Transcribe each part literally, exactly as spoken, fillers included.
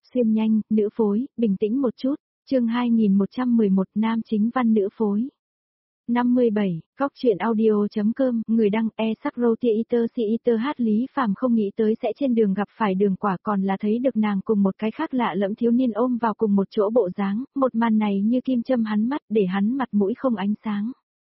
xuyên nhanh, nữ phối, bình tĩnh một chút, chương hai nghìn một trăm mười một nam chính văn nữ phối. năm mươi bảy, Góc truyện audio.com, người đăng e sắc roti eater si eater hát Lý Phàm không nghĩ tới sẽ trên đường gặp phải Đường Quả, còn là thấy được nàng cùng một cái khác lạ lẫm thiếu niên ôm vào cùng một chỗ bộ dáng, một màn này như kim châm hắn mắt để hắn mặt mũi không ánh sáng.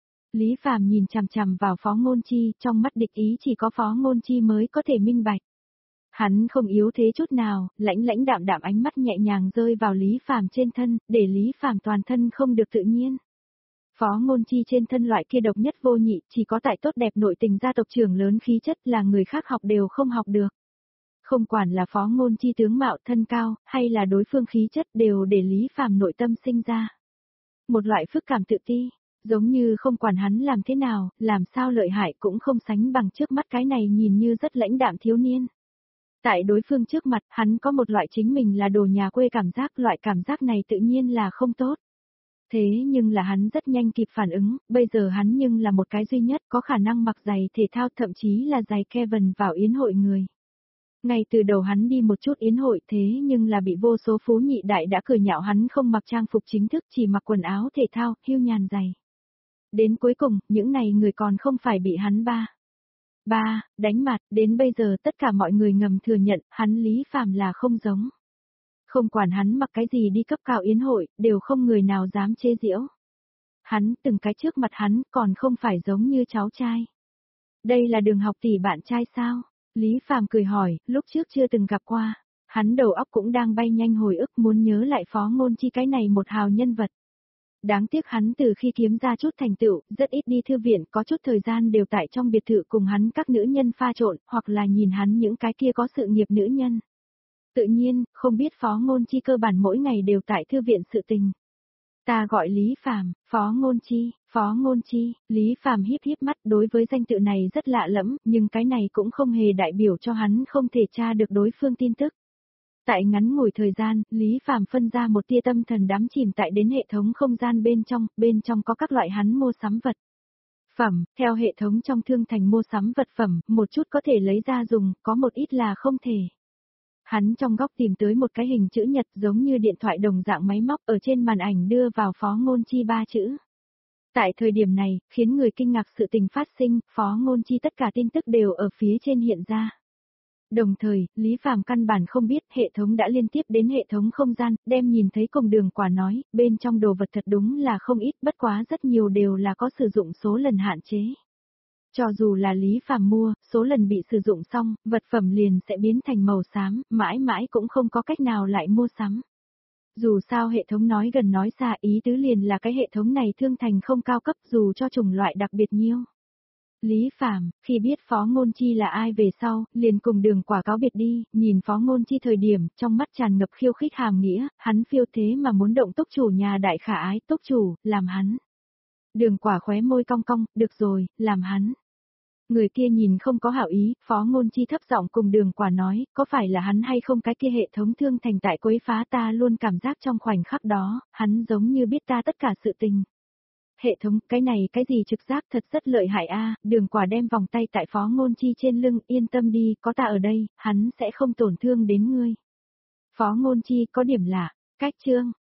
Lý Phàm nhìn chằm chằm vào Phó Ngôn Chi, trong mắt địch ý chỉ có Phó Ngôn Chi mới có thể minh bạch. Hắn không yếu thế chút nào, lãnh lãnh đạm đạm ánh mắt nhẹ nhàng rơi vào Lý Phàm trên thân, để Lý Phàm toàn thân không được tự nhiên. Phó Ngôn Chi trên thân loại kia độc nhất vô nhị, chỉ có tại tốt đẹp nội tình gia tộc trưởng lớn khí chất là người khác học đều không học được. Không quản là Phó Ngôn Chi tướng mạo thân cao, hay là đối phương khí chất đều để Lý Phàm nội tâm sinh ra một loại phức cảm tự ti, giống như không quản hắn làm thế nào, làm sao lợi hại cũng không sánh bằng trước mắt cái này nhìn như rất lãnh đạm thiếu niên. Tại đối phương trước mặt, hắn có một loại chính mình là đồ nhà quê cảm giác, loại cảm giác này tự nhiên là không tốt. Thế nhưng là hắn rất nhanh kịp phản ứng, bây giờ hắn nhưng là một cái duy nhất có khả năng mặc giày thể thao, thậm chí là giày Kevin vào yến hội người. Ngay từ đầu hắn đi một chút yến hội, thế nhưng là bị vô số phú nhị đại đã cười nhạo hắn không mặc trang phục chính thức, chỉ mặc quần áo thể thao, hiu nhàn giày. Đến cuối cùng, những này người còn không phải bị hắn ba. Ba, đánh mặt, đến bây giờ tất cả mọi người ngầm thừa nhận, hắn Lý Phàm là không giống. Không quản hắn mặc cái gì đi cấp cao yến hội, đều không người nào dám chê giễu. Hắn, từng cái trước mặt hắn, còn không phải giống như cháu trai. Đây là Đường học tỷ bạn trai sao? Lý Phàm cười hỏi, lúc trước chưa từng gặp qua. Hắn đầu óc cũng đang bay nhanh hồi ức muốn nhớ lại Phó Ngôn Chi cái này một hào nhân vật. Đáng tiếc hắn từ khi kiếm ra chút thành tựu, rất ít đi thư viện, có chút thời gian đều tại trong biệt thự cùng hắn các nữ nhân pha trộn, hoặc là nhìn hắn những cái kia có sự nghiệp nữ nhân. Tự nhiên, không biết Phó Ngôn Chi cơ bản mỗi ngày đều tại thư viện sự tình. Ta gọi Lý Phàm, Phó Ngôn Chi, Phó Ngôn Chi, Lý Phàm híp híp mắt, đối với danh tự này rất lạ lẫm, nhưng cái này cũng không hề đại biểu cho hắn không thể tra được đối phương tin tức. Tại ngắn ngủi thời gian, Lý Phàm phân ra một tia tâm thần đắm chìm tại đến hệ thống không gian bên trong, bên trong có các loại hắn mua sắm vật phẩm, theo hệ thống trong thương thành mua sắm vật phẩm, một chút có thể lấy ra dùng, có một ít là không thể. Hắn trong góc tìm tới một cái hình chữ nhật giống như điện thoại đồng dạng máy móc, ở trên màn ảnh đưa vào Phó Ngôn Chi ba chữ. Tại thời điểm này, khiến người kinh ngạc sự tình phát sinh, Phó Ngôn Chi tất cả tin tức đều ở phía trên hiện ra. Đồng thời, Lý Phàm căn bản không biết hệ thống đã liên tiếp đến hệ thống không gian, đem nhìn thấy cùng Đường Quả nói, bên trong đồ vật thật đúng là không ít, bất quá rất nhiều đều là có sử dụng số lần hạn chế. Cho dù là Lý Phàm mua, số lần bị sử dụng xong, vật phẩm liền sẽ biến thành màu xám, mãi mãi cũng không có cách nào lại mua sắm. Dù sao hệ thống nói gần nói xa, ý tứ liền là cái hệ thống này thương thành không cao cấp dù cho chủng loại đặc biệt nhiêu. Lý Phàm, khi biết Phó Ngôn Chi là ai về sau, liền cùng Đường Quả cáo biệt đi, nhìn Phó Ngôn Chi thời điểm, trong mắt tràn ngập khiêu khích hàm nghĩa, hắn phiêu thế mà muốn động túc chủ nhà đại khả ái, túc chủ, làm hắn. Đường Quả khóe môi cong cong, được rồi, làm hắn. Người kia nhìn không có hảo ý, Phó Ngôn Chi thấp giọng cùng Đường Quả nói, có phải là hắn hay không cái kia hệ thống thương thành tại quấy phá ta luôn cảm giác trong khoảnh khắc đó, hắn giống như biết ta tất cả sự tình. Hệ thống, cái này cái gì trực giác thật rất lợi hại a. Đường Quả đem vòng tay tại Phó Ngôn Chi trên lưng, yên tâm đi, có ta ở đây, hắn sẽ không tổn thương đến ngươi. Phó Ngôn Chi có điểm lạ, cách chương,